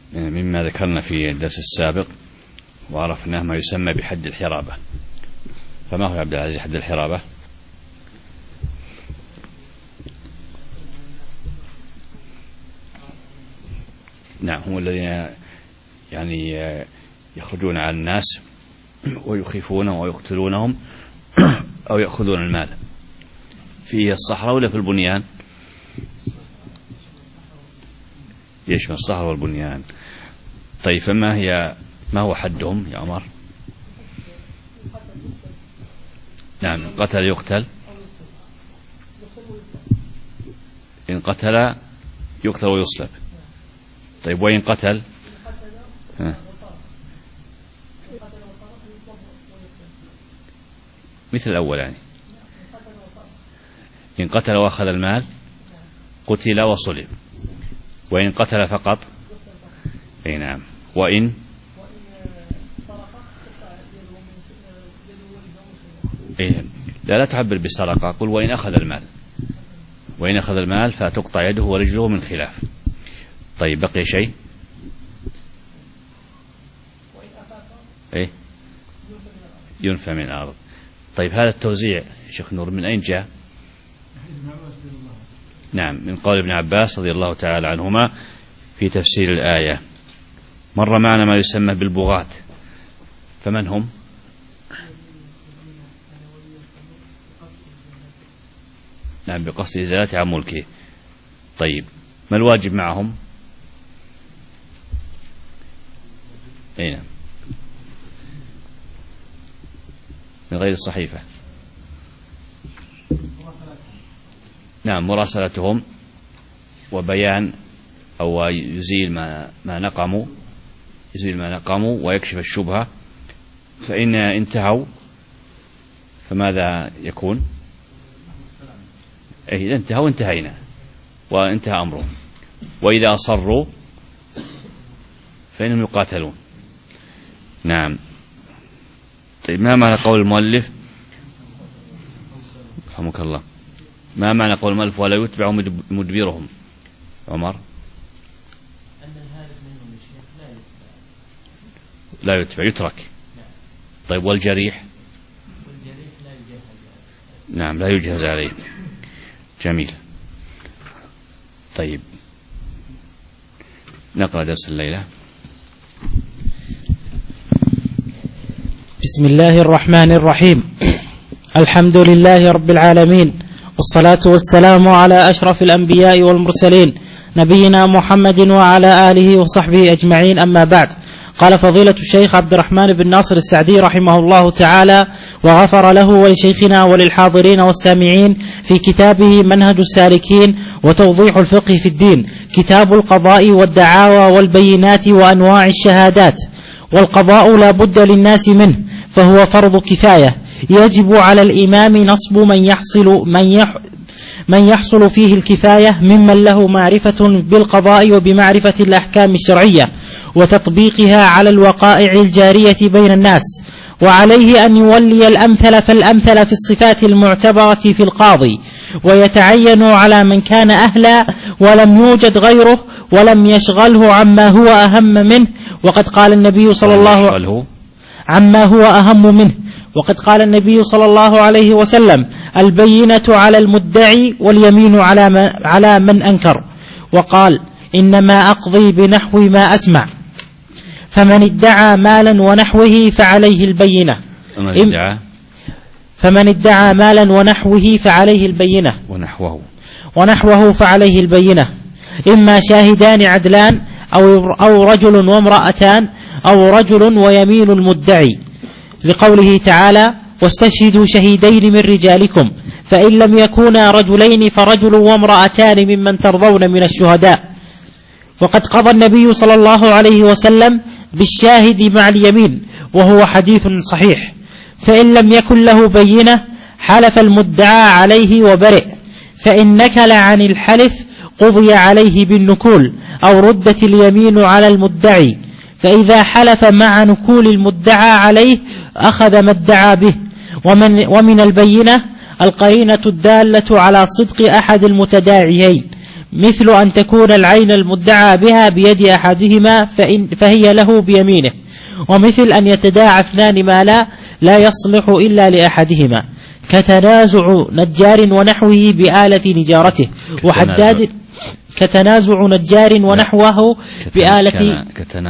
مما ذكرنا في الدرس السابق وعرفناه ما يسمى بحد الحرابة. فما هو يا عبد العزيز حد الحرابة؟ نعم، هم الذين يعني يخرجون على الناس ويخيفونهم ويقتلونهم أو يأخذون المال. في الصحراء ولا في البنيان؟ يشمل الصحراء والبنيان. طيب ما هو حدهم يا عمر؟ نعم، قتل يقتل، إن قتل يقتل ويصلب. طيب وإن قتل؟ مثل الأول يعني، إن قتل وأخذ المال قتل وصلب، وإن قتل فقط أي نعم، وإن إيه لا تعبر بسرقة، قل وإن أخذ المال، وإن أخذ المال فتقطع يده ورجله من خلاف. طيب بقي شيء؟ إيه ينفى من الأرض. طيب هذا التوزيع شيخ نور من أين جاء؟ نعم، من قول ابن عباس رضي الله تعالى عنهما في تفسير الآية. مر معنا ما يسمى بالبغاة، فمن هم؟ نعم، بقصد إزالة عن ملكه. طيب ما الواجب معهم؟ أين؟ من غير الصحيفة. نعم، مراسلتهم وبيان أو يزيل ما نقموا ويكشف الشبهة. فإن انتهوا فماذا يكون؟ إذا انتهوا انتهينا وانتهى أمرهم، وإذا أصروا فإنهم يقاتلون. نعم. طيب ما معنى قول المؤلف رحمك الله، ما معنى قول المؤلف ولا يتبع مدبرهم؟ عمر لا يتبع، يترك. طيب والجريح؟ نعم لا يجهز عليه. جميل. طيب نقرأ درس الليلة. بسم الله الرحمن الرحيم. الحمد لله رب العالمين، والصلاة والسلام على أشرف الأنبياء والمرسلين نبينا محمد وعلى آله وصحبه أجمعين، أما بعد. قال فضيلة الشيخ عبد الرحمن بن ناصر السعدي رحمه الله تعالى وغفر له ولشيخنا وللحاضرين والسامعين في كتابه منهج السالكين وتوضيح الفقه في الدين، كتاب القضاء والدعاوى والبينات وأنواع الشهادات. والقضاء لا بد للناس منه، فهو فرض كفاية، يجب على الإمام نصب من يحصل فيه الكفاية ممن له معرفة بالقضاء وبمعرفة الأحكام الشرعية وتطبيقها على الوقائع الجارية بين الناس، وعليه أن يولي الأمثل فالأمثل في الصفات المعتبرة في القاضي، ويتعين على من كان أهلا ولم يوجد غيره ولم يشغله عما هو أهم منه. وقد قال النبي صلى الله عليه وسلم البينة على المدعي واليمين على من أنكر. وقال إنما أقضي بنحو ما أسمع، فمن ادعى مالا ونحوه فعليه البينة. ونحوه فعليه البينة، إما شاهدان عدلان أو رجل وامرأتان أو رجل ويمين المدعي، لقوله تعالى واستشهدوا شهيدين من رجالكم، فإن لم يكونا رجلين فرجل وامرأتان ممن ترضون من الشهداء. وقد قضى النبي صلى الله عليه وسلم بالشاهد مع اليمين، وهو حديث صحيح. فإن لم يكن له بينة حلف المدعى عليه وبرئ، فإن نكل عن الحلف قضي عليه بالنكول أو ردت اليمين على المدعي، فإذا حلف مع نكول المدعى عليه أخذ ما ادعى به. ومن البينة القرينة الدالة على صدق أحد المتداعيين، مثل أن تكون العين المدعى بها بيد أحدهما فهي له بيمينه، ومثل أن يتداعى اثنان ما لا يصلح إلا لأحدهما، كتنازع نجار ونحوه بآلة نجارته وحداد، كتنازع نجار ونحوه بآلة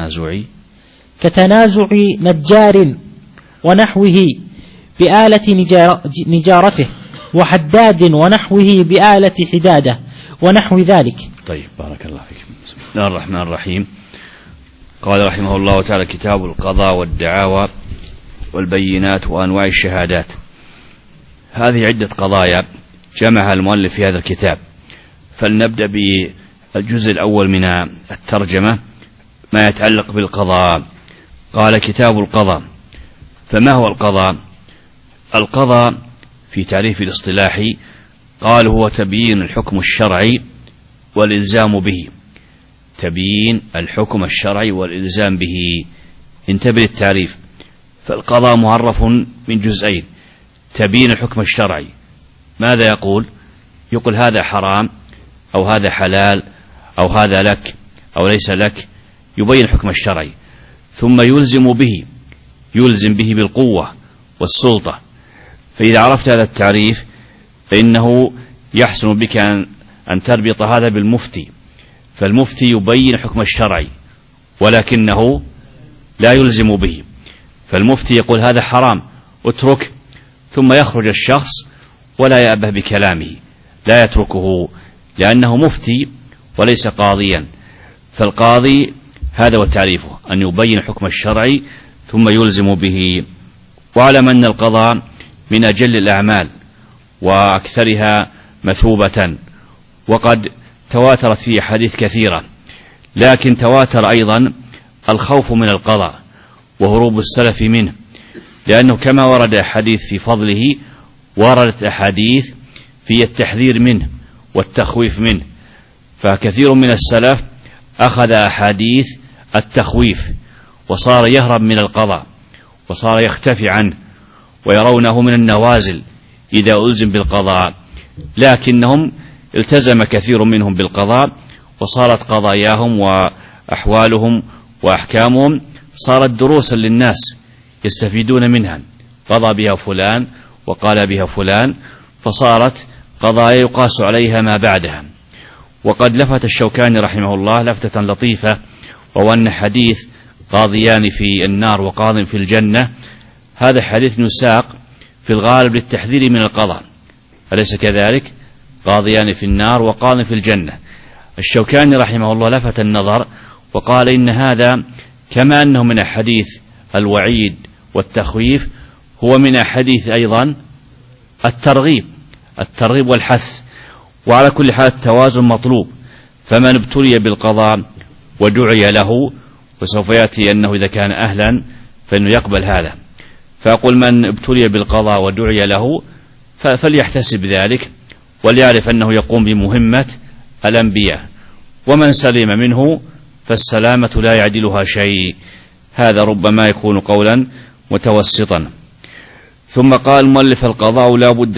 كتنازع نجار ونحوه بآلة نجارته وحداد ونحوه بآلة حدادة ونحو ذلك. طيب، بارك الله فيك. بسم الله الرحمن الرحيم. قال رحمه الله تعالى: كتاب القضاء والدعاوى والبينات وأنواع الشهادات. هذه عدة قضايا جمعها المؤلف في هذا الكتاب، فلنبدأ بالجزء الأول من الترجمة، ما يتعلق بالقضاء. قال: كتاب القضاء. فما هو القضاء؟ القضاء في تعريف الاصطلاح قال: هو تبيين الحكم الشرعي والإلزام به. تبيين الحكم الشرعي والإلزام به. انتبه للتعريف. فالقضاء معرف من جزئين: تبيين الحكم الشرعي، ماذا يقول؟ يقول هذا حرام أو هذا حلال أو هذا لك أو ليس لك، يبين الحكم الشرعي. ثم يلزم به بالقوة والسلطة. فإذا عرفت هذا التعريف فإنه يحسن بك أن تربط هذا بالمفتي. فالمفتي يبين الحكم الشرعي ولكنه لا يلزم به. فالمفتي يقول هذا حرام اترك، ثم يخرج الشخص ولا يأبه بكلامه، لا يتركه لأنه مفتي وليس قاضيا. فالقاضي هذا هو تعريفه، أن يبين الحكم الشرعي ثم يلزم به. واعلم أن القضاء من أجل الأعمال وأكثرها مثوبة، وقد تواترت فيه حديث كثيرة، لكن تواتر أيضا الخوف من القضاء وهروب السلف منه، لأنه كما ورد أحاديث في فضله وردت أحاديث في التحذير منه والتخويف منه. فكثير من السلف أخذ أحاديث التخويف وصار يهرب من القضاء وصار يختفي عنه ويرونه من النوازل إذا ألزم بالقضاء، لكنهم التزم كثير منهم بالقضاء وصارت قضاياهم وأحوالهم وأحكامهم صارت دروسا للناس يستفيدون منها. قضى بها فلان وقال بها فلان، فصارت قضايا يقاس عليها ما بعدها. وقد لفت الشوكاني رحمه الله لفتة لطيفة، وهو أن حديث قاضيان في النار وقاض في الجنة، هذا حديث يساق في الغالب للتحذير من القضاء، أليس كذلك؟ قاضيان في النار وقاض في الجنة. الشوكاني رحمه الله لفت النظر وقال إن هذا كما أنه من أحاديث الوعيد والتخويف، هو من أحاديث أيضا الترغيب والحث. وعلى كل حال التوازن مطلوب. فمن ابتلي بالقضاء ودعي له، وسوف يأتي أنه إذا كان أهلا فإنه يقبل هذا، فأقول من ابتلي بالقضاء ودعي له فليحتسب ذلك وليعرف أنه يقوم بمهمة الأنبياء، ومن سلم منه فالسلامة لا يعدلها شيء. هذا ربما يكون قولا متوسطا. ثم قال المؤلف: القضاء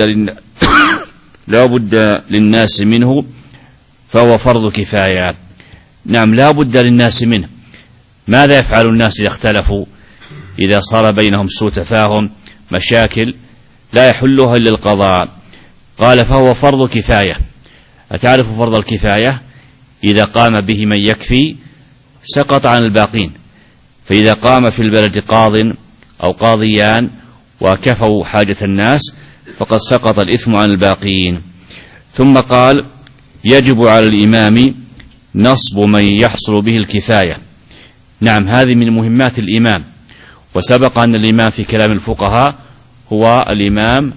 لا بد للناس منه فهو فرض كفاية. نعم، لا بد للناس منه. ماذا يفعل الناس إذا اختلفوا؟ إذا صار بينهم سوء تفاهم، مشاكل لا يحلها إلا القضاء. قال: فهو فرض كفاية. أتعرف فرض الكفاية؟ إذا قام به من يكفي سقط عن الباقين. فإذا قام في البلد قاض أو قاضيان وكفوا حاجة الناس فقد سقط الإثم عن الباقين. ثم قال: يجب على الإمام نصب من يحصل به الكفاية. نعم، هذه من مهمات الإمام، وسبق أن الإمام في كلام الفقهاء هو الإمام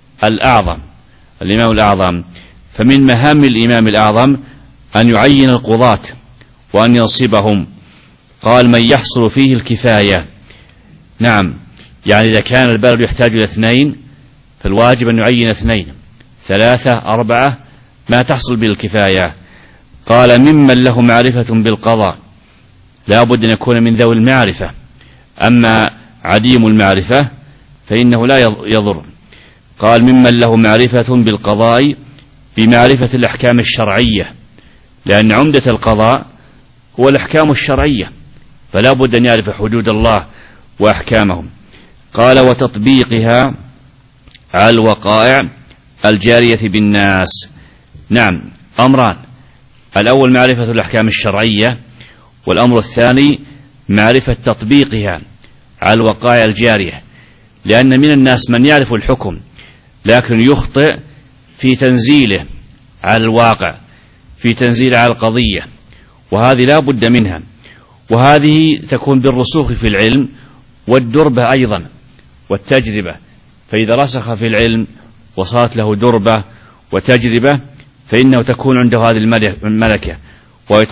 الأعظم. فمن مهام الإمام الأعظم أن يعين القضاة وأن ينصبهم. قال: من يحصل فيه الكفاية. نعم، يعني إذا كان البلد يحتاج إلى 2 فالواجب أن يعين 2، 3، 4 ما تحصل به الكفاية. قال: ممن له معرفة بالقضاء، لا بد أن يكون من ذوي المعرفة. أما عديم المعرفة فإنه لا يضر. قال: ممن له معرفة بالقضاء بمعرفة الأحكام الشرعية، لأن عمدة القضاء هو الأحكام الشرعية، فلا بد أن يعرف حدود الله وأحكامهم. قال وتطبيقها على الوقائع الجارية بالناس. نعم، أمران: الأول معرفة الأحكام الشرعية، والأمر الثاني معرفة تطبيقها على الوقائع الجارية، لأن من الناس من يعرف الحكم لكن يخطئ في تنزيله على الواقع، في تنزيله على القضية، وهذه لا بد منها. وهذه تكون بالرسوخ في العلم والدربة أيضا والتجربة، فإذا رسخ في العلم وصارت له دربة وتجربة فإنه تكون عنده هذه الملكة، وهي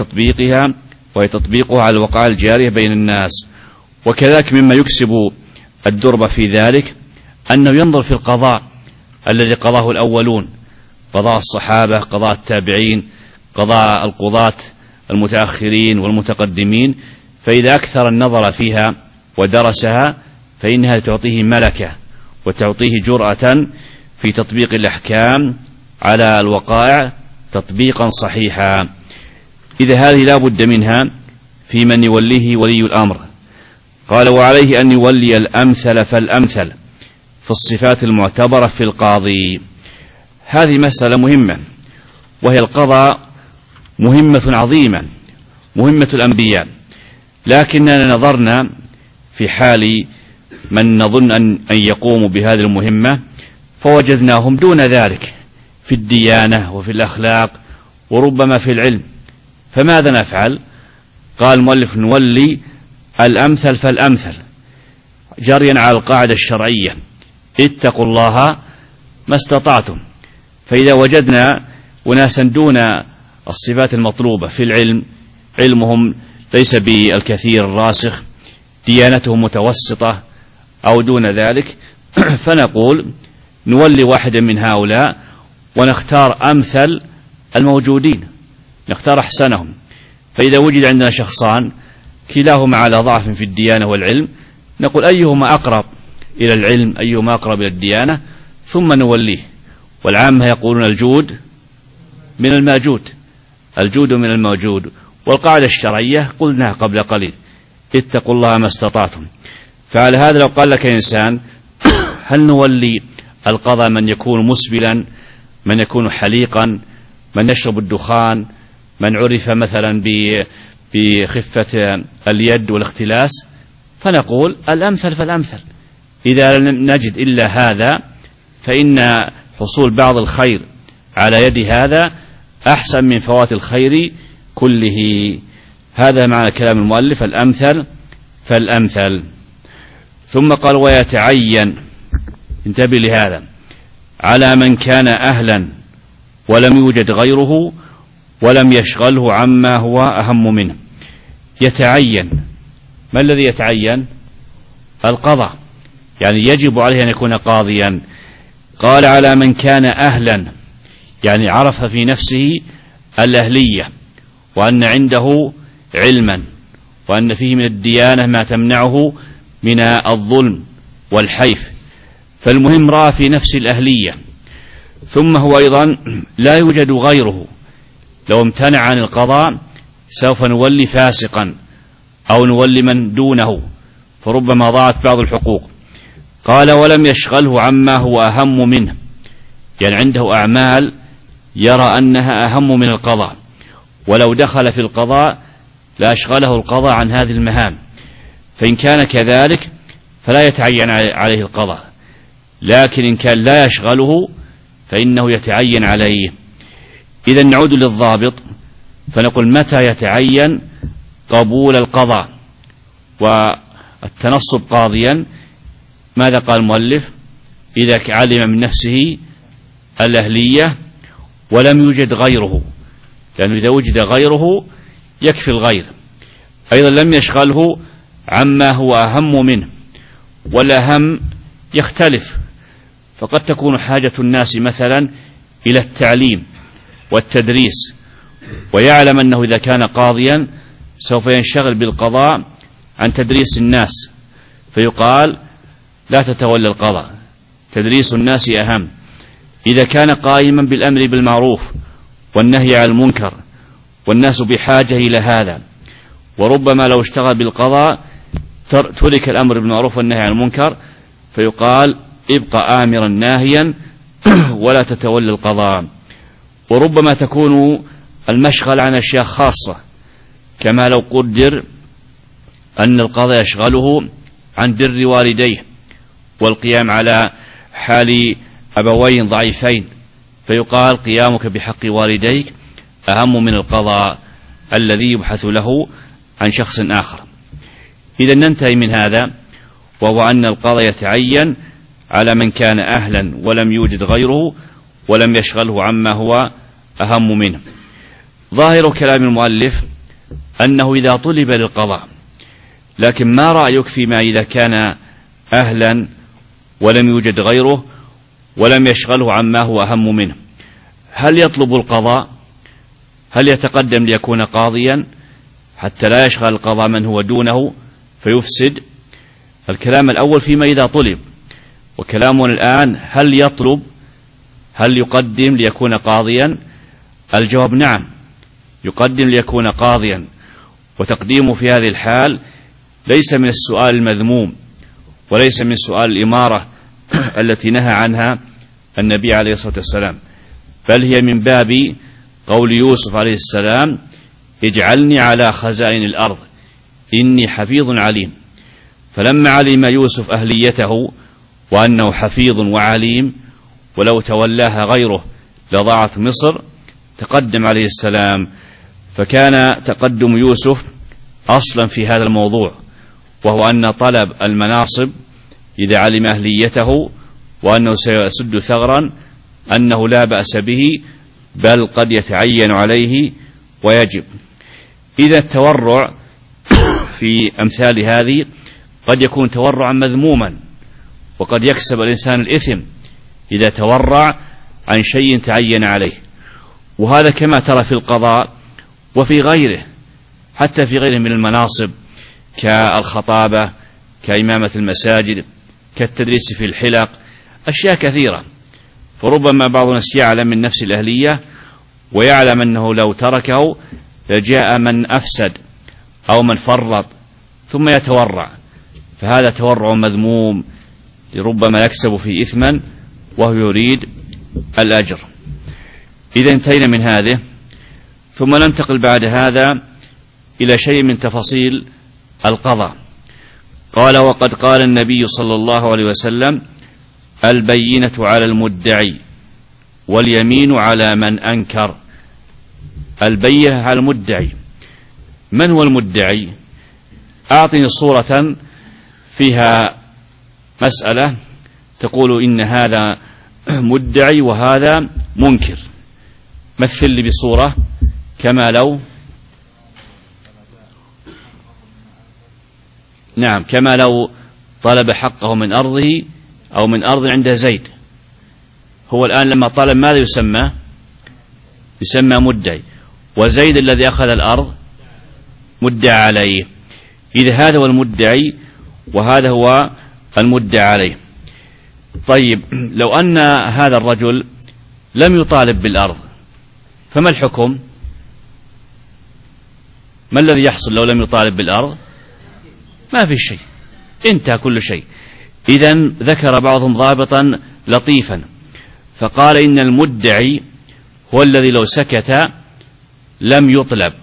تطبيقها على الوقائع الجارية بين الناس. وكذلك مما يكسب الدربة في ذلك أنه ينظر في القضاء الذي قضاه الأولون، قضاء الصحابة، قضاء التابعين، قضاء القضاة المتأخرين والمتقدمين، فإذا أكثر النظر فيها ودرسها فإنها تعطيه ملكة وتعطيه جرأة في تطبيق الأحكام على الوقائع تطبيقا صحيحا. إذا هذه لا بد منها في من يوليه ولي الأمر. قال وعليه أن يولي الأمثل فالأمثل في الصفات المعتبرة في القاضي. هذه مسألة مهمة، وهي القضاء مهمة عظيمة، مهمة الأنبياء، لكننا نظرنا في حال من نظن أن يقوموا بهذه المهمة فوجدناهم دون ذلك في الديانة وفي الأخلاق وربما في العلم. فماذا نفعل؟ قال المؤلف نولي الأمثل فالأمثل، جريا على القاعدة الشرعية: اتقوا الله ما استطعتم. فإذا وجدنا أناسا دون الصفات المطلوبة في العلم، علمهم ليس بالكثير الراسخ، ديانتهم متوسطة أو دون ذلك، فنقول نولي واحدا من هؤلاء ونختار أمثل الموجودين، نختار أحسنهم. فإذا وجد عندنا شخصان كلاهما على ضعف في الديانة والعلم، نقول أيهما أقرب إلى العلم، أيهما أقرب إلى الديانة، ثم نوليه. والعامة يقولون الجود من الماجود، الجود من الموجود. والقاعدة الشرعية قلناها قبل قليل: اتقوا الله ما استطعتم. فعلى هذا لو قال لك إنسان هل نولي القضاء من يكون مسبلا، من يكون حليقا، من يشرب الدخان، من عرف مثلا بخفة اليد والاختلاس؟ فنقول الأمثل فالأمثل. إذا لم نجد إلا هذا فإن حصول بعض الخير على يد هذا أحسن من فوات الخير كله. هذا معنى كلام المؤلف: الأمثل فالأمثل. ثم قال ويتعين، انتبه لهذا، على من كان أهلا ولم يوجد غيره ولم يشغله عما هو أهم منه. يتعين، ما الذي يتعين؟ القضاء، يعني يجب عليه أن يكون قاضيا. قال على من كان أهلا، يعني عرف في نفسه الأهلية، وأن عنده علما، وأن فيه من الديانة ما تمنعه من الظلم والحيف. فالمهم رأى في نفس الأهلية. ثم هو أيضا لا يوجد غيره، لو امتنع عن القضاء سوف نولي فاسقا أو نولي من دونه، فربما ضاعت بعض الحقوق. قال ولم يشغله عما هو أهم منه، يعني عنده أعمال يرى أنها أهم من القضاء، ولو دخل في القضاء لأشغله القضاء عن هذه المهام. فإن كان كذلك فلا يتعين عليه القضاء، لكن إن كان لا يشغله فإنه يتعين عليه. إذا نعود للضابط فنقول متى يتعين قبول القضاء والتنصب قاضيا؟ ماذا قال المؤلف؟ إذا علم من نفسه الأهلية ولم يوجد غيره، لأنه إذا وجد غيره يكفي الغير. أيضا لم يشغله عما هو أهم منه، والأهم يختلف، فقد تكون حاجة الناس مثلا إلى التعليم والتدريس، ويعلم أنه إذا كان قاضيا سوف ينشغل بالقضاء عن تدريس الناس، فيقال لا تتولى القضاء، تدريس الناس أهم. إذا كان قائما بالأمر بالمعروف والنهي عن المنكر والناس بحاجة إلى هذا، وربما لو اشتغل بالقضاء ترك الأمر بالمعروف والنهي عن المنكر، فيقال ابقى آمرا ناهيا ولا تتولى القضاء. وربما تكون المشغل عن أشياء خاصة، كما لو قدر أن القضاء يشغله عن بر والديه والقيام على حال أبوين ضعيفين، فيقال قيامك بحق والديك أهم من القضاء الذي يبحث له عن شخص آخر. إذا ننتهي من هذا، وهو أن القضاء يتعين على من كان أهلا ولم يوجد غيره ولم يشغله عما هو أهم منه. ظاهر كلام المؤلف أنه إذا طلب للقضاء، لكن ما رأيك فيما إذا كان أهلا ولم يوجد غيره ولم يشغله عما هو أهم منه؟ هل يطلب القضاء؟ هل يتقدم ليكون قاضيا حتى لا يشغل القضاء من هو دونه فيفسد؟ الكلام الأول فيما إذا طلب، وكلامنا الآن هل يطلب، هل يقدم ليكون قاضيا؟ الجواب نعم، يقدم ليكون قاضيا، وتقديمه في هذه الحال ليس من السؤال المذموم وليس من سؤال الإمارة التي نهى عنها النبي عليه الصلاة والسلام، بل هي من باب قول يوسف عليه السلام اجعلني على خزائن الأرض إني حفيظ عليم. فلما علم يوسف أهليته وأنه حفيظ وعليم ولو تولاها غيره لضاعت مصر، تقدم عليه السلام. فكان تقدم يوسف أصلا في هذا الموضوع، وهو أن طلب المناصب إذا علم أهليته وأنه سيسد ثغرا أنه لا بأس به، بل قد يتعين عليه ويجب. إذا التورع في أمثال هذه قد يكون تورعا مذموما، وقد يكسب الإنسان الإثم إذا تورع عن شيء تعين عليه. وهذا كما ترى في القضاء وفي غيره، حتى في غيره من المناصب كالخطابة، كإمامة المساجد، كالتدريس في الحلق، أشياء كثيرة. فربما بعض الناس يعلم من نفس الأهلية ويعلم أنه لو تركه لجاء من أفسد أو من فرط ثم يتورع، فهذا تورع مذموم ربما يكسب فيه إثما وهو يريد الأجر. إذا انتهينا من هذه، ثم ننتقل بعد هذا إلى شيء من تفاصيل القضاء. قال وقد قال النبي صلى الله عليه وسلم البينة على المدعي واليمين على من أنكر. البينة على المدعي، من هو المدعي؟ أعطني صورة فيها مسألة تقول إن هذا مدعي وهذا منكر. مثل لي بصورة كما لو نعم كما لو طلب حقه من أرضه أو من أرض عند زيد. هو الآن لما طلب ماذا يسمى؟ يسمى مدعي، وزيد الذي أخذ الأرض مدعى عليه. إذا هذا هو المدعي وهذا هو المدعى عليه. طيب لو أن هذا الرجل لم يطالب بالأرض فما الحكم؟ ما الذي يحصل لو لم يطالب بالأرض؟ ما في شيء، انتهى كل شيء. إذن ذكر بعضهم ضابطا لطيفا فقال إن المدعي هو الذي لو سكت لم يطلب،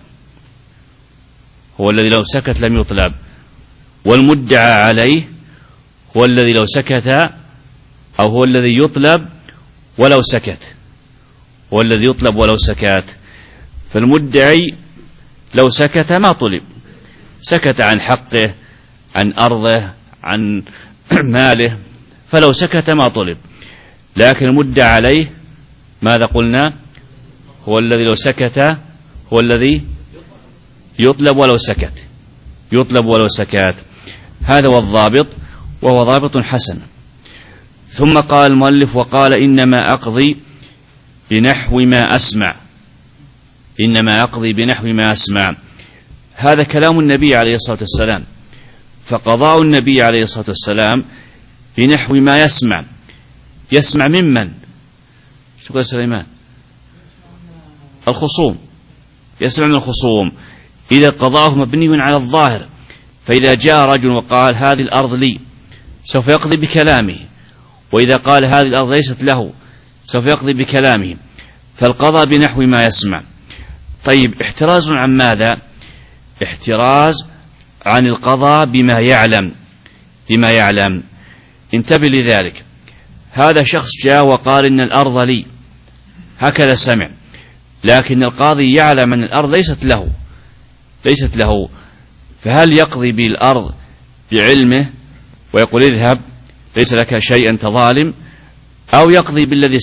هو الذي لو سكت لم يطلب، والمدعى عليه هو الذي لو سكت أو هو الذي يطلب ولو سكت، هو الذي يطلب ولو سكت. فالمدعي لو سكت ما طلب، سكت عن حقه، عن أرضه، عن ماله، فلو سكت ما طلب. لكن المدعى عليه ماذا قلنا؟ هو الذي لو سكت هو الذي يطلب ولو سكت، يطلب ولو سكت. هذا هو الضابط، وهو ضابط حسن. ثم قال المؤلف وقال إنما أقضي بنحو ما أسمع، إنما أقضي بنحو ما أسمع. هذا كلام النبي عليه الصلاة والسلام، فقضاء النبي عليه الصلاة والسلام بنحو ما يسمع. يسمع ممن؟ شو قال سليمان؟ الخصوم، يسمع من الخصوم. إذا قضاه مبني على الظاهر، فإذا جاء رجل وقال هذه الأرض لي سوف يقضي بكلامه، وإذا قال هذه الأرض ليست له سوف يقضي بكلامه، فالقضاء بنحو ما يسمع. طيب، احتراز عن ماذا؟ احتراز عن القضاء بما يعلم. بما يعلم، انتبه لذلك. هذا شخص جاء وقال إن الأرض لي، هكذا سمع، لكن القاضي يعلم أن الأرض ليست له، فهل يقضي بالأرض بعلمه ويقول اذهب ليس لك شيء أنت ظالم، أو يقضي بالذي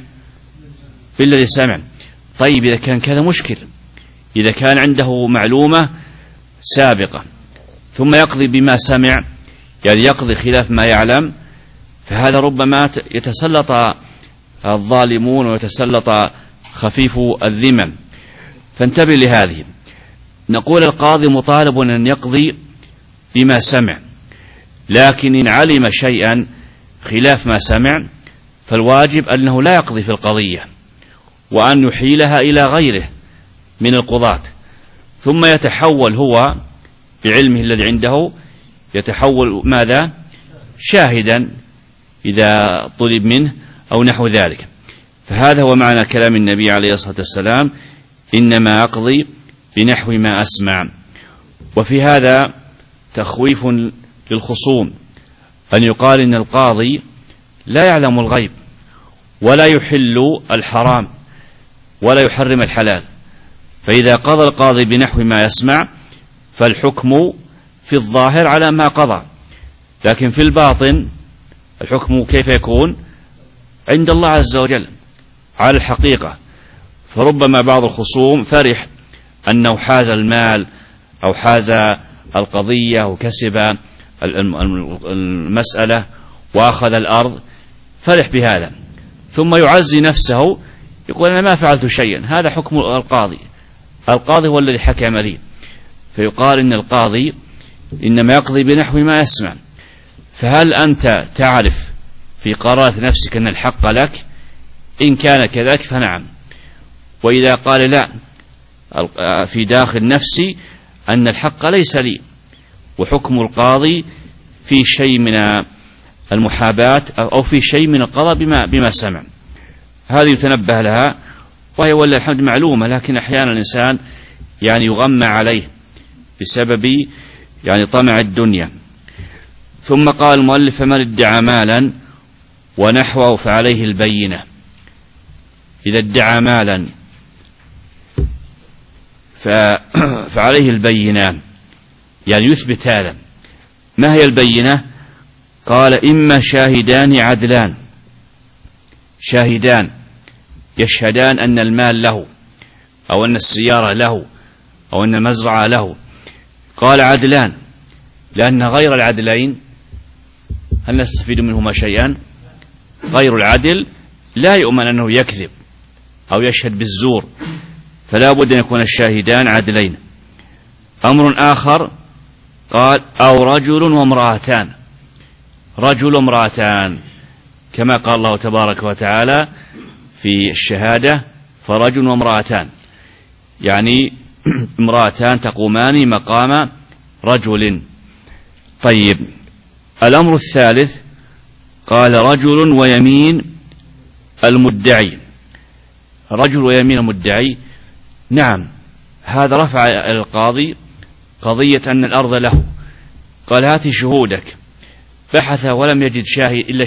سمع؟ طيب، إذا كان كذا مشكل، إذا كان عنده معلومة سابقة ثم يقضي بما سمع، يعني يقضي خلاف ما يعلم، فهذا ربما يتسلط الظالمون ويتسلط خفيف الذمم. فانتبه لهذه. نقول القاضي مطالب أن يقضي بما سمع، لكن إن علم شيئا خلاف ما سمع فالواجب أنه لا يقضي في القضية، وأن يحيلها إلى غيره من القضاة، ثم يتحول هو بعلمه الذي عنده، يتحول ماذا؟ شاهدا إذا طلب منه أو نحو ذلك. فهذا هو معنى كلام النبي عليه الصلاة والسلام: إنما أقضي بنحو ما أسمع. وفي هذا تخويف للخصوم، أن يقال إن القاضي لا يعلم الغيب ولا يحل الحرام ولا يحرم الحلال، فإذا قضى القاضي بنحو ما يسمع فالحكم في الظاهر على ما قضى، لكن في الباطن الحكم كيف يكون؟ عند الله عز وجل على الحقيقة. فربما بعض الخصوم فرح أنه حاز المال أو حاز القضية وكسب المسألة وأخذ الأرض، فرح بهذا، ثم يعزي نفسه يقول أنا ما فعلت شيئا، هذا حكم القاضي هو الذي حكم لي. فيقال إن القاضي إنما يقضي بنحو ما يسمع. فهل أنت تعرف في قرارة نفسك أن الحق لك؟ إن كان كذلك فنعم، وإذا قال لا، في داخل نفسي أن الحق ليس لي، وحكم القاضي في شيء من المحاباة أو في شيء من القضاء بما سمع، هذه يتنبه لها، وهي والله الحمد معلومة، لكن أحيانا الإنسان يعني يغمى عليه بسبب يعني طمع الدنيا. ثم قال المؤلف: فمن ادعى مالا ونحوه فعليه البينة. إذا ادعى مالا فعليه البينة، يعني يثبت هذا. ما هي البينة؟ قال: إما شاهدان عدلان، شاهدان يشهدان أن المال له، أو أن السيارة له، أو أن المزرعة له. قال عدلان لأن غير العدلين هل نستفيد منهما شيئا؟ غير العدل لا يؤمن أنه يكذب أو يشهد بالزور، فلا بد أن يكون الشاهدان عدلين. أمر آخر قال: أو رجل وامرأتان، رجل وامرأتان، كما قال الله تبارك وتعالى في الشهادة: فرجل وامرأتان، يعني امرأتان تقومان مقام رجل. طيب، الأمر الثالث قال: رجل ويمين المدعي. رجل ويمين المدعي، نعم، هذا رفع القاضي قضية أن الأرض له، قال: هات شهودك، بحث ولم يجد شاهد إلا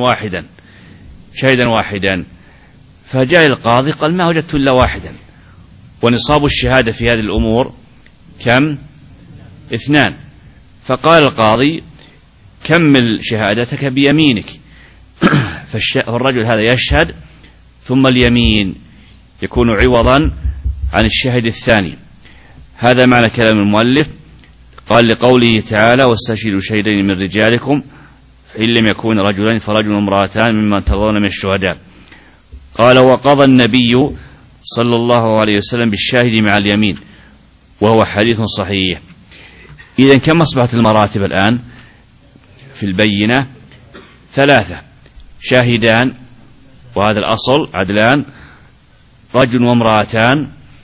شاهدا واحدا، فجاء القاضي قال: ما وجدت إلا واحدا، ونصاب الشهادة في هذه الأمور كم؟ 2. فقال القاضي: كمل شهادتك بيمينك. فالرجل هذا يشهد، ثم اليمين يكون عوضا عن الشاهد الثاني. هذا معنى كلام المؤلف. قال: لقوله تعالى: واستشهدوا شهيدين من رجالكم فإن لم يكون رجلين فرجل وامرأتان ممن ترضون من الشهداء. قال: وقضى النبي صلى الله عليه وسلم بالشاهد مع اليمين، وهو حديث صحيح. إذن كم أصبحت المراتب الآن في البينة؟ 3: شاهدان، وهذا الأصل عدلان، رجل وامرأتان،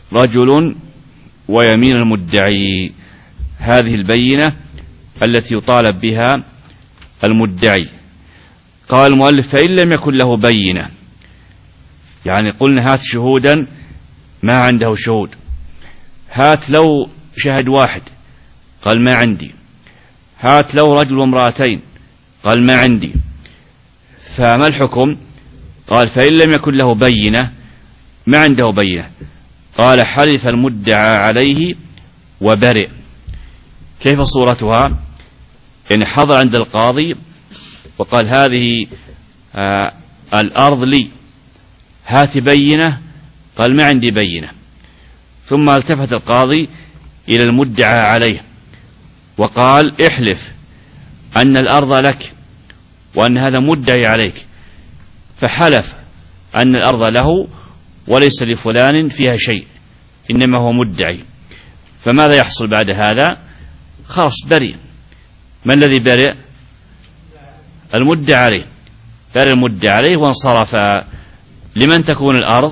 رجل ويمين المدعي. هذه البينة التي يطالب بها المدعي. قال المؤلف: فإن لم يكن له بينة، يعني قلنا هات شهودا ما عنده شهود، هات لو شهد واحد قال ما عندي، هات لو رجل وامرأتين قال ما عندي، فما الحكم؟ قال: فإن لم يكن له بينة، ما عنده بينة، قال: حلف المدعى عليه وبرئ. كيف صورتها؟ يعني حضر عند القاضي وقال: هذه الأرض لي، هات بينة، قال: ما عندي بينة. ثم التفت القاضي إلى المدعى عليه وقال: احلف أن الأرض لك وأن هذا مدعي عليك، فحلف أن الأرض له وليس لفلان فيها شيء، إنما هو مدعي. فماذا يحصل بعد هذا؟ خلاص بريء. من الذي برئ؟ المدعي عليه. برئ المدعي عليه وانصرف. لمن تكون الأرض؟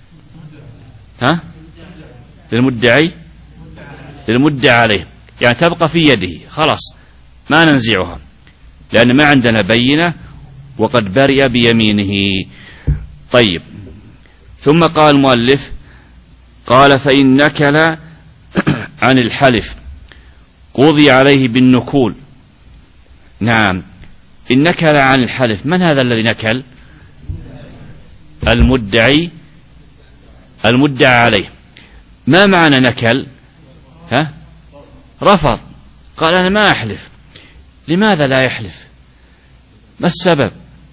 للمدعي، للمدعي عليه، يعني تبقى في يده، خلاص ما ننزعها لأن ما عندنا بينة وقد برئ بيمينه. طيب، ثم قال المؤلف: قال: فإن نكل عن الحلف قضي عليه بالنكول. نعم، إن نكل عن الحلف، من هذا الذي نكل؟ المدعي عليه. ما معنى نكل؟ رفض، قال: أنا ما أحلف. لماذا لا يحلف؟ ما السبب؟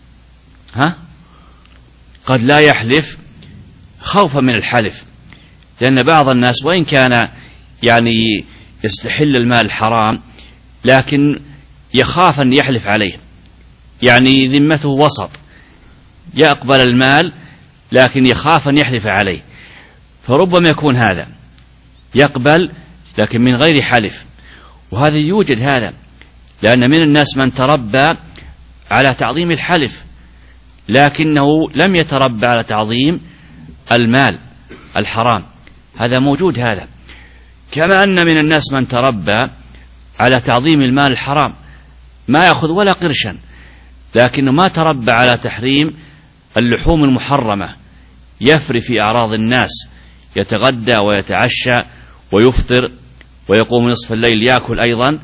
قد لا يحلف خوفا من الحلف، لأن بعض الناس وإن كان يعني يستحل المال الحرام لكن يخاف أن يحلف عليه، يعني ذمته وسط، يقبل المال لكن يخاف أن يحلف عليه، فربما يكون هذا يقبل لكن من غير حلف. وهذا يوجد هذا، لأن من الناس من تربى على تعظيم الحلف لكنه لم يتربى على تعظيم المال الحرام، هذا موجود هذا. كما أن من الناس من تربى على تعظيم المال الحرام، ما يأخذ ولا قرشا، لكنه ما تربى على تحريم اللحوم المحرمة، يفري في أعراض الناس، يتغدى ويتعشى ويفطر ويقوم نصف الليل يأكل أيضا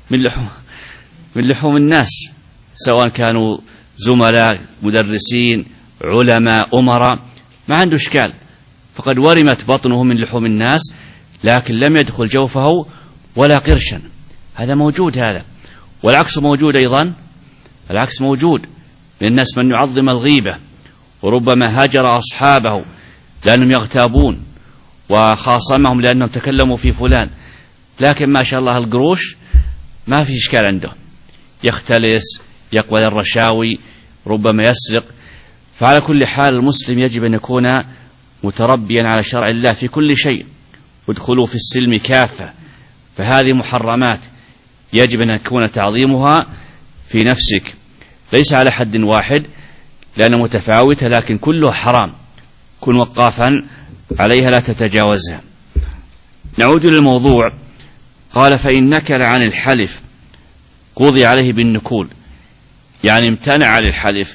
من لحوم الناس، سواء كانوا زملاء، مدرسين، علماء، أمراء، ما عنده إشكال، فقد ورمت بطنه من لحوم الناس لكن لم يدخل جوفه ولا قرشا. هذا موجود هذا. والعكس موجود أيضا، العكس موجود من الناس من يعظم الغيبة وربما هاجر أصحابه لأنهم يغتابون وخاصمهم لأنهم تكلموا في فلان، لكن ما شاء الله القروش ما في إشكال عنده، يختلس، يقبل الرشاوي، ربما يسرق. فعلى كل حال المسلم يجب أن يكون متربيا على شرع الله في كل شيء. ادخلوا في السلم كافة، فهذه محرمات يجب أن يكون تعظيمها في نفسك، ليس على حد واحد لأنها متفاوتة، لكن كلها حرام، كن وقافا عليها لا تتجاوزها. نعود للموضوع. قال: فإن نكل عن الحلف قضي عليه بالنكول، يعني امتنع عن الحلف،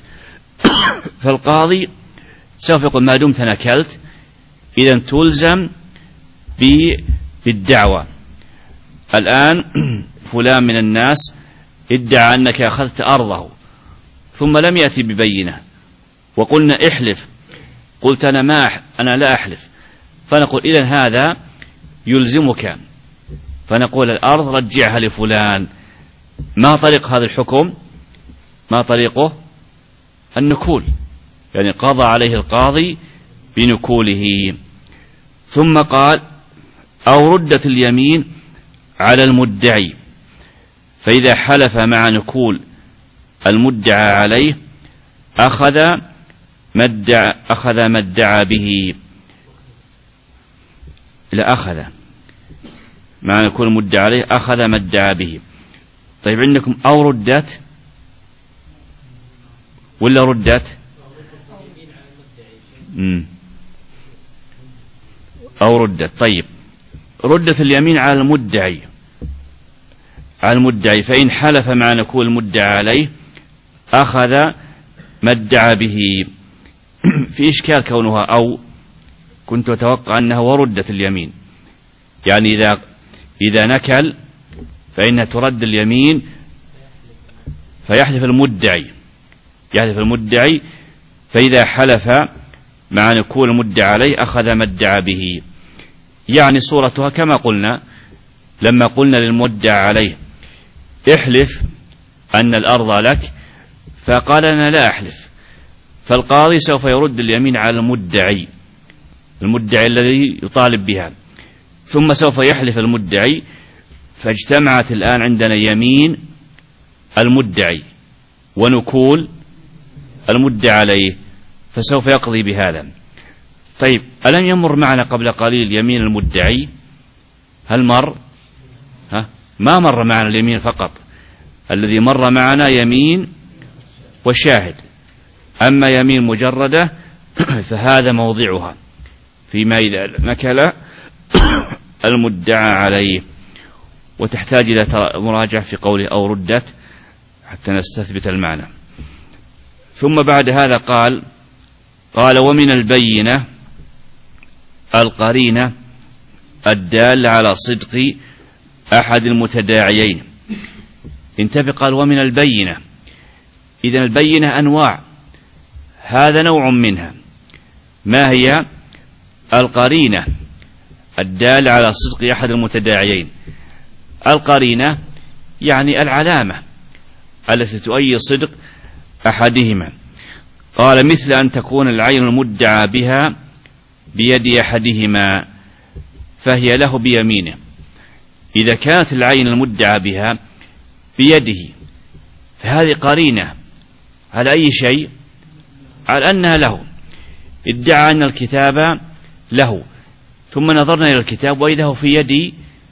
فالقاضي سوف يقول: ما دمت نكلت إذن تلزم بالدعوة. الآن فلان من الناس ادعى أنك أخذت أرضه ثم لم يأتي ببينة، وقلنا احلف، قلت أنا لا أحلف، فنقول إذن هذا يلزمك، فنقول الأرض رجعها لفلان. ما طريق هذا الحكم؟ ما طريقه؟ النكول، يعني قضى عليه القاضي بنكوله. ثم قال: أو ردت اليمين على المدعي، فإذا حلف مع نكول المدعى عليه أخذ ما ادعى به. لا، أخذ مع نكول المدعى عليه أخذ ما ادعى به. طيب، عندكم أو ردت ولا ردت؟ أو ردت. طيب، ردت اليمين على المدعي، فإن حلف مع نكول المدعى عليه أخذ ما ادعى به. في إشكال كونها أو، كنت أتوقع أنها وردت اليمين، يعني إذا نكل فإنها ترد اليمين، فيحلف المدعي، فإذا حلف مع نكول المدعى عليه أخذ ما ادعى به. يعني صورتها كما قلنا لما قلنا للمدعى عليه احلف أن الأرض لك، فقال أنا لا أحلف، فالقاضي سوف يرد اليمين على المدعي الذي يطالب بها، ثم سوف يحلف المدعي، فاجتمعت الآن عندنا يمين المدعي ونكول المدعى عليه، فسوف يقضي بهذا. طيب، ألم يمر معنا قبل قليل يمين المدعي؟ هل مر؟ ما مر معنا اليمين فقط، الذي مر معنا يمين والشاهد. أما يمين مجردة فهذا موضعها فيما إذا نكل المدعى عليه، وتحتاج إلى مراجعة في قوله أو ردت حتى نستثبت المعنى. ثم بعد هذا قال ومن البينة القرينة الدالة على صدق أحد المتداعيين. انتبه، قال ومن البينة، إذن البينة أنواع، هذا نوع منها. ما هي؟ القرينة الدالة على صدق أحد المتداعيين. القرينة يعني العلامة التي تؤيد صدق أحدهما. قال مثل أن تكون العين المدعى بها بيد أحدهما فهي له بيمينه. إذا كانت العين المدعى بها بيده فهذه قرينة على أي شيء؟ على أنها له. ادعى أن الكتاب له، ثم نظرنا إلى الكتاب وإذا في يد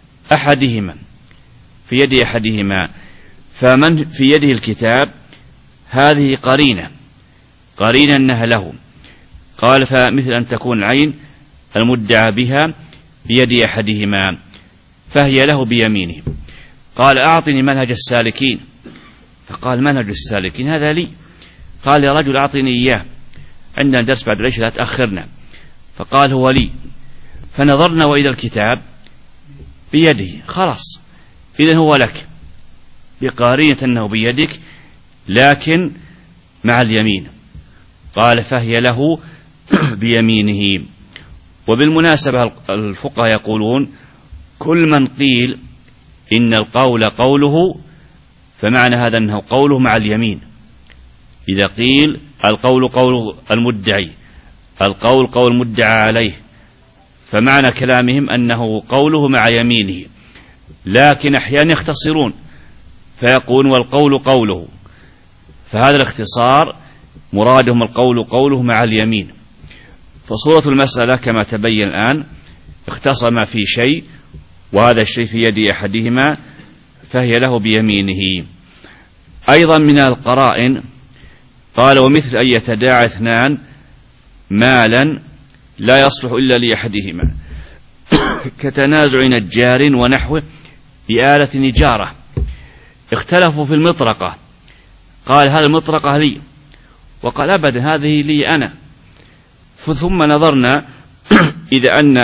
أحدهما، فمن في يده الكتاب هذه قرينة أنها له. قال فمثل أن تكون العين المدعى بها بيد أحدهما فهي له بيمينه. قال أعطني منهج السالكين، فقال منهج السالكين هذا لي. قال يا رجل أعطني إياه، عندنا درس بعد العشاء لا تأخرنا. فقال هو لي. فنظرنا وإذا الكتاب بيده، خلاص إذن هو لك، بقارينة أنه بيدك لكن مع اليمين. قال فهي له بيمينه. وبالمناسبة الفقهاء يقولون كل من قيل إن القول قوله فمعنى هذا أنه قوله مع اليمين. إذا قيل القول قول المدعي، القول قول المدعى عليه، فمعنى كلامهم أنه قوله مع يمينه. لكن أحيانا يختصرون فيقول والقول قوله، فهذا الاختصار مرادهم القول قوله مع اليمين. فصورة المسألة كما تبين الآن اختصم في شيء وهذا الشيء في يد أحدهما فهي له بيمينه. أيضا من القرائن قال ومثل أن يتداعى اثنان مالا لا يصلح إلا لأحدهما كتنازع نجار ونحوه بآلة نجارة، اختلفوا في المطرقة. قال هذا المطرقة لي، وقال أبدا هذه لي أنا. ثم نظرنا إذا أن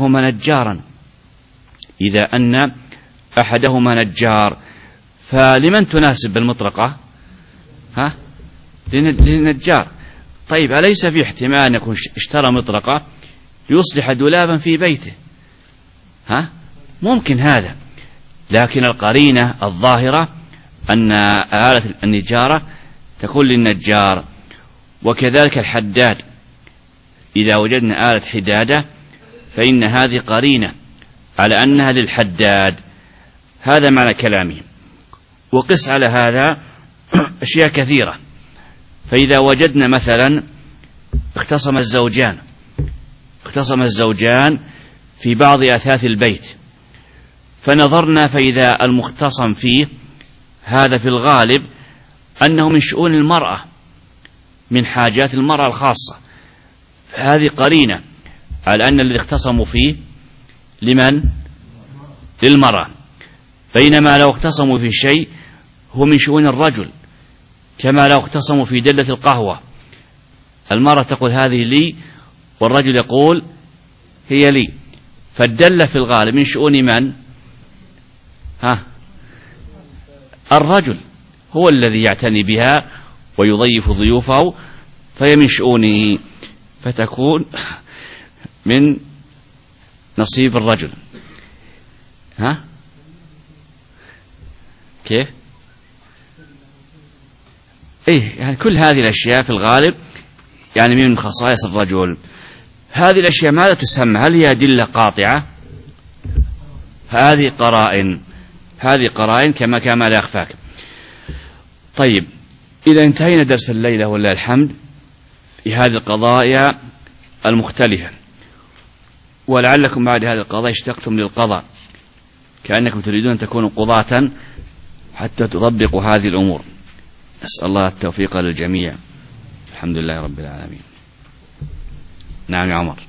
أحدهما نجار فلمن تناسب المطرقة؟ للنجار. طيب أليس في احتمال أن يكون اشترى مطرقة ليصلح دولابا في بيته؟ ممكن هذا، لكن القرينة الظاهرة أن آلة النجارة تكون للنجار. وكذلك الحداد، إذا وجدنا آلة حدادة فإن هذه قرينة على أنها للحداد. هذا معنى كلامه. وقس على هذا أشياء كثيرة. فإذا وجدنا مثلا اختصم الزوجان في بعض أثاث البيت، فنظرنا فإذا المختصم فيه هذا في الغالب أنه من شؤون المرأة، من حاجات المرأة الخاصة، فهذه قرينة على أن الذي اختصموا فيه لمن؟ للمرأة، بينما لو اختصموا في شيء هو من شؤون الرجل، كما لو اختصموا في دلة القهوة، المرأة تقول هذه لي والرجل يقول هي لي، فالدلة في الغالب من شؤون من؟ الرجل هو الذي يعتني بها ويضيف ضيوفه، فهي من شؤونه، فتكون من نصيب الرجل. كيف؟ يعني كل هذه الأشياء في الغالب يعني من خصائص الرجل. هذه الأشياء ماذا تسمى؟ هل هي أدلة قاطعة؟ هذه قرائن كما لا يخفاك. طيب، إذا انتهينا درس الليلة ولله الحمد في هذه القضايا المختلفة، ولعلكم بعد هذه القضايا اشتقتم للقضاء، كأنكم تريدون أن تكونوا قضاة حتى تطبقوا هذه الأمور. نسأل الله التوفيق للجميع. الحمد لله رب العالمين. نعم يا عمر.